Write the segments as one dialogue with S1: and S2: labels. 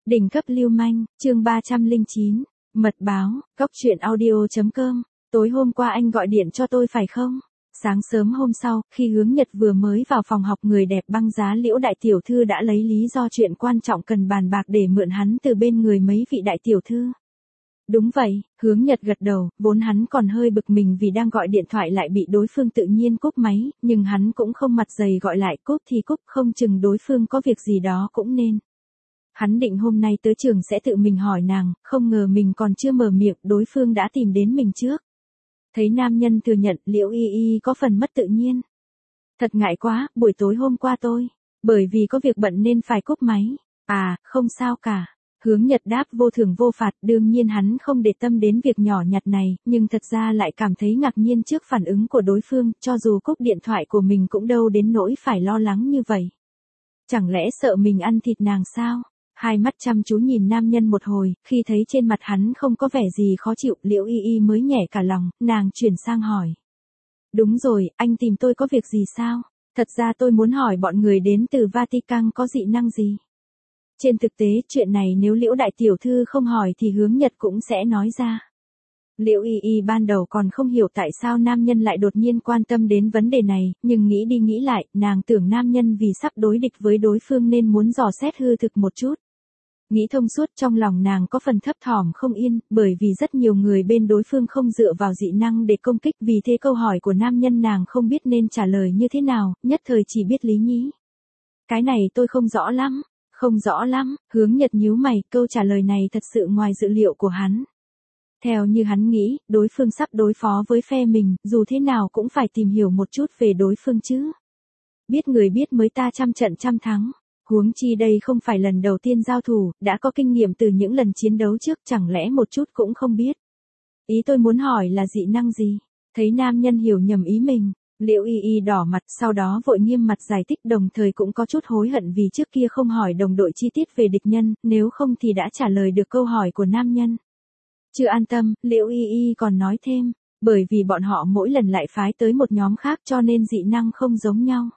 S1: Đỉnh cấp lưu manh, chương 309, mật báo, góc truyện audio.com, tối hôm qua anh gọi điện cho tôi phải không? Sáng sớm hôm sau, khi Hướng Nhật vừa mới vào phòng học, người đẹp băng giá Liễu đại tiểu thư đã lấy lý do chuyện quan trọng cần bàn bạc để mượn hắn từ bên người mấy vị đại tiểu thư. Đúng vậy, Hướng Nhật gật đầu, vốn hắn còn hơi bực mình vì đang gọi điện thoại lại bị đối phương tự nhiên cúp máy, nhưng hắn cũng không mặt dày gọi lại, cúp thì cúp, không chừng đối phương có việc gì đó cũng nên. Hắn định hôm nay tới trường sẽ tự mình hỏi nàng, không ngờ mình còn chưa mở miệng, đối phương đã tìm đến mình trước. Thấy nam nhân thừa nhận, Liễu Y Y có phần mất tự nhiên. Thật ngại quá, buổi tối hôm qua bởi vì có việc bận nên phải cúp máy. À, không sao cả. Hướng Nhật đáp vô thưởng vô phạt, đương nhiên hắn không để tâm đến việc nhỏ nhặt này, nhưng thật ra lại cảm thấy ngạc nhiên trước phản ứng của đối phương, cho dù cúp điện thoại của mình cũng đâu đến nỗi phải lo lắng như vậy. Chẳng lẽ sợ mình ăn thịt nàng sao? Hai mắt chăm chú nhìn nam nhân một hồi, khi thấy trên mặt hắn không có vẻ gì khó chịu, Liễu Y Y mới nhẹ cả lòng, nàng chuyển sang hỏi. Đúng rồi, anh tìm tôi có việc gì sao? Thật ra tôi muốn hỏi bọn người đến từ Vatican có dị năng gì? Trên thực tế, chuyện này nếu Liễu đại tiểu thư không hỏi thì Hướng Nhật cũng sẽ nói ra. Liễu Y Y ban đầu còn không hiểu tại sao nam nhân lại đột nhiên quan tâm đến vấn đề này, nhưng nghĩ đi nghĩ lại, nàng tưởng nam nhân vì sắp đối địch với đối phương nên muốn dò xét hư thực một chút. Nghĩ thông suốt, trong lòng nàng có phần thấp thỏm không yên, bởi vì rất nhiều người bên đối phương không dựa vào dị năng để công kích, vì thế câu hỏi của nam nhân nàng không biết nên trả lời như thế nào, nhất thời chỉ biết lý nhí. Cái này tôi không rõ lắm. Không rõ lắm, Hướng Nhật nhíu mày, câu trả lời này thật sự ngoài dự liệu của hắn. Theo như hắn nghĩ, đối phương sắp đối phó với phe mình, dù thế nào cũng phải tìm hiểu một chút về đối phương chứ. Biết người biết mới ta trăm trận trăm thắng. Huống chi đây không phải lần đầu tiên giao thủ, đã có kinh nghiệm từ những lần chiến đấu trước, chẳng lẽ một chút cũng không biết. Ý tôi muốn hỏi là dị năng gì? Thấy nam nhân hiểu nhầm ý mình, Liễu Y Y đỏ mặt, sau đó vội nghiêm mặt giải thích, đồng thời cũng có chút hối hận vì trước kia không hỏi đồng đội chi tiết về địch nhân, nếu không thì đã trả lời được câu hỏi của nam nhân. Chưa an tâm, Liễu Y Y còn nói thêm, bởi vì bọn họ mỗi lần lại phái tới một nhóm khác cho nên dị năng không giống nhau.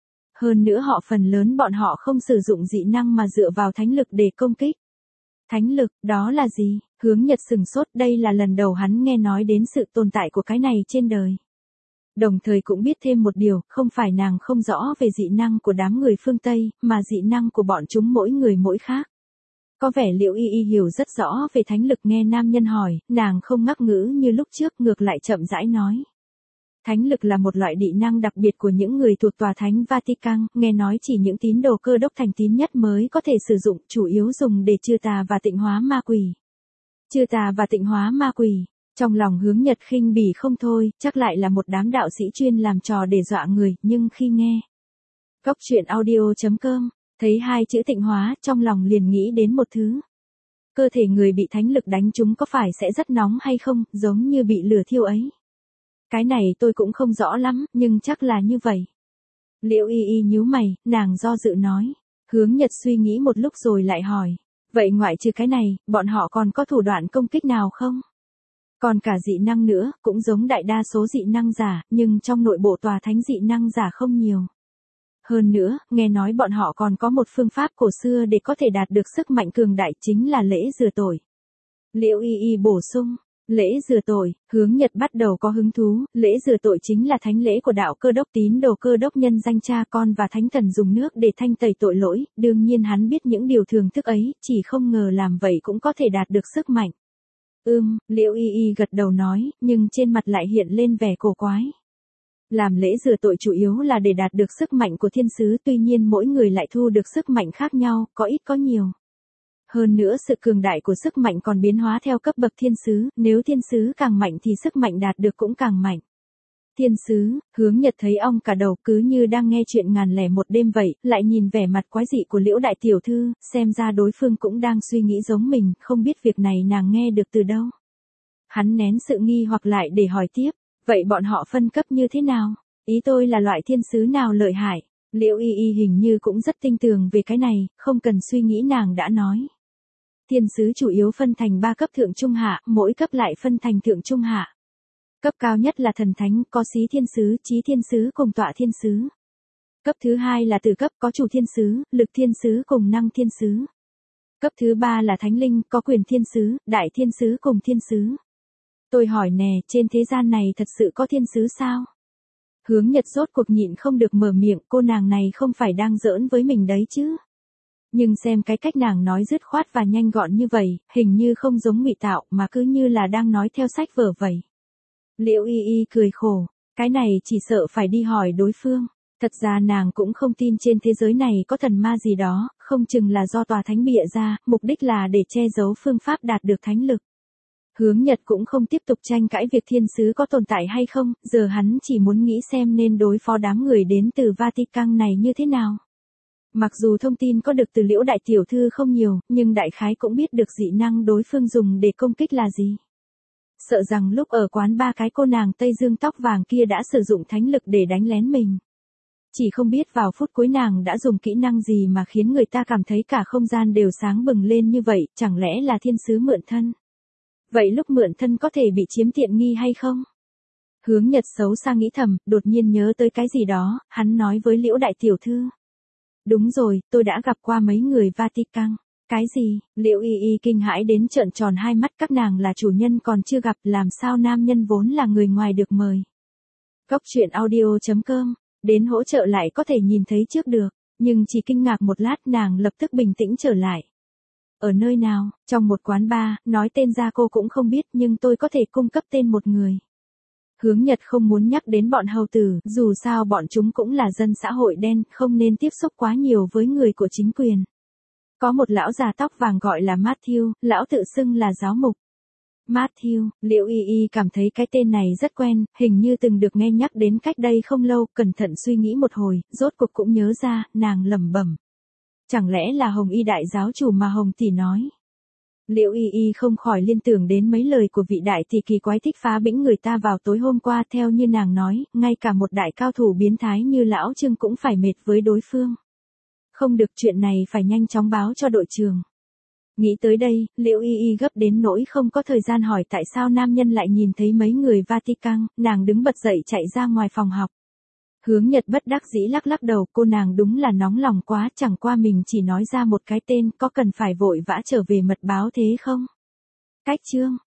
S1: Hơn nữa phần lớn bọn họ không sử dụng dị năng mà dựa vào thánh lực để công kích. Thánh lực, đó là gì? Hướng Nhật sừng sốt, đây là lần đầu hắn nghe nói đến sự tồn tại của cái này trên đời. Đồng thời cũng biết thêm một điều, không phải nàng không rõ về dị năng của đám người phương Tây, mà dị năng của bọn chúng mỗi người mỗi khác. Có vẻ Liễu Y Y hiểu rất rõ về thánh lực, nghe nam nhân hỏi, nàng không ngắc ngữ như lúc trước, ngược lại chậm rãi nói. Thánh lực là một loại dị năng đặc biệt của những người thuộc tòa thánh Vatican, nghe nói chỉ những tín đồ Cơ đốc thành tín nhất mới có thể sử dụng, chủ yếu dùng để trừ tà và tịnh hóa ma quỷ. Trừ tà và tịnh hóa ma quỷ. Trong lòng Hướng Nhật khinh bỉ không thôi, chắc lại là một đám đạo sĩ chuyên làm trò để dọa người, nhưng khi nghe góc truyện audio.com, thấy hai chữ tịnh hóa, trong lòng liền nghĩ đến một thứ. Cơ thể người bị thánh lực đánh trúng có phải sẽ rất nóng hay không, giống như bị lửa thiêu ấy. Cái này tôi cũng không rõ lắm, nhưng chắc là như vậy. Liễu Y Y nhíu mày, nàng do dự nói. Hướng Nhật suy nghĩ một lúc rồi lại hỏi. Vậy ngoại trừ cái này, bọn họ còn có thủ đoạn công kích nào không? Còn cả dị năng nữa, cũng giống đại đa số dị năng giả, nhưng trong nội bộ tòa thánh dị năng giả không nhiều. Hơn nữa, nghe nói bọn họ còn có một phương pháp cổ xưa để có thể đạt được sức mạnh cường đại, chính là lễ rửa tội. Liễu Y Y bổ sung, lễ rửa tội, Hướng Nhật bắt đầu có hứng thú, lễ rửa tội chính là thánh lễ của đạo Cơ đốc, tín đồ Cơ đốc nhân danh Cha Con và Thánh Thần dùng nước để thanh tẩy tội lỗi, đương nhiên hắn biết những điều thường thức ấy, chỉ không ngờ làm vậy cũng có thể đạt được sức mạnh. Liễu Y Y gật đầu nói, nhưng trên mặt lại hiện lên vẻ cổ quái. Làm lễ rửa tội chủ yếu là để đạt được sức mạnh của thiên sứ, tuy nhiên mỗi người lại thu được sức mạnh khác nhau, có ít có nhiều. Hơn nữa sự cường đại của sức mạnh còn biến hóa theo cấp bậc thiên sứ, nếu thiên sứ càng mạnh thì sức mạnh đạt được cũng càng mạnh. Thiên sứ, Hướng Nhật thấy ong cả đầu, cứ như đang nghe chuyện ngàn lẻ một đêm vậy, lại nhìn vẻ mặt quái dị của Liễu đại tiểu thư, xem ra đối phương cũng đang suy nghĩ giống mình, không biết việc này nàng nghe được từ đâu. Hắn nén sự nghi hoặc lại để hỏi tiếp, vậy bọn họ phân cấp như thế nào? Ý tôi là loại thiên sứ nào lợi hại? Liễu Y Y hình như cũng rất tinh tường về cái này, không cần suy nghĩ nàng đã nói. Thiên sứ chủ yếu phân thành 3 cấp thượng trung hạ, mỗi cấp lại phân thành thượng trung hạ. Cấp cao nhất là thần thánh, có xí thiên sứ, chí thiên sứ cùng tọa thiên sứ. Cấp thứ hai là từ cấp, có chủ thiên sứ, lực thiên sứ cùng năng thiên sứ. Cấp thứ 3 là thánh linh, có quyền thiên sứ, đại thiên sứ cùng thiên sứ. Tôi hỏi nè, trên thế gian này thật sự có thiên sứ sao? Hướng Nhật rốt cuộc nhịn không được mở miệng, cô nàng này không phải đang giỡn với mình đấy chứ. Nhưng xem cái cách nàng nói dứt khoát và nhanh gọn như vậy, hình như không giống ngụy tạo mà cứ như là đang nói theo sách vở vậy. Liễu Y Y cười khổ, cái này chỉ sợ phải đi hỏi đối phương. Thật ra nàng cũng không tin trên thế giới này có thần ma gì đó, không chừng là do tòa thánh bịa ra, mục đích là để che giấu phương pháp đạt được thánh lực. Hướng Nhật cũng không tiếp tục tranh cãi việc thiên sứ có tồn tại hay không, giờ hắn chỉ muốn nghĩ xem nên đối phó đám người đến từ Vatican này như thế nào. Mặc dù thông tin có được từ Liễu đại tiểu thư không nhiều, nhưng đại khái cũng biết được dị năng đối phương dùng để công kích là gì. Sợ rằng lúc ở quán ba cái cô nàng Tây Dương tóc vàng kia đã sử dụng thánh lực để đánh lén mình. Chỉ không biết vào phút cuối nàng đã dùng kỹ năng gì mà khiến người ta cảm thấy cả không gian đều sáng bừng lên như vậy, chẳng lẽ là thiên sứ mượn thân? Vậy lúc mượn thân có thể bị chiếm tiện nghi hay không? Hướng Nhật xấu xa nghĩ thầm, đột nhiên nhớ tới cái gì đó, hắn nói với Liễu đại tiểu thư. Đúng rồi, tôi đã gặp qua mấy người Vatican. Cái gì? Liễu Y Y kinh hãi đến trợn tròn hai mắt, các nàng là chủ nhân còn chưa gặp, làm sao nam nhân vốn là người ngoài được mời. Góc truyện audio.com, đến hỗ trợ lại có thể nhìn thấy trước được, nhưng chỉ kinh ngạc một lát nàng lập tức bình tĩnh trở lại. Ở nơi nào? Trong một quán bar, nói tên ra cô cũng không biết nhưng tôi có thể cung cấp tên một người. Hướng Nhật không muốn nhắc đến bọn hầu tử, dù sao bọn chúng cũng là dân xã hội đen, không nên tiếp xúc quá nhiều với người của chính quyền. Có một lão già tóc vàng gọi là Matthew, lão tự xưng là giáo mục. Matthew, Liễu Y Y cảm thấy cái tên này rất quen, hình như từng được nghe nhắc đến cách đây không lâu, cẩn thận suy nghĩ một hồi, rốt cuộc cũng nhớ ra, nàng lẩm bẩm. Chẳng lẽ là Hồng Y đại giáo chủ mà Hồng tỷ nói? Liễu Y Y không khỏi liên tưởng đến mấy lời của vị đại tỷ kỳ quái thích phá bĩnh người ta vào tối hôm qua, theo như nàng nói, ngay cả một đại cao thủ biến thái như lão Trương cũng phải mệt với đối phương. Không được, chuyện này phải nhanh chóng báo cho đội trưởng. Nghĩ tới đây, Liễu Y Y gấp đến nỗi không có thời gian hỏi tại sao nam nhân lại nhìn thấy mấy người Vatican, nàng đứng bật dậy chạy ra ngoài phòng học. Hướng Nhật bất đắc dĩ lắc lắc đầu, cô nàng đúng là nóng lòng quá, chẳng qua mình chỉ nói ra một cái tên, có cần phải vội vã trở về mật báo thế không? Cách chương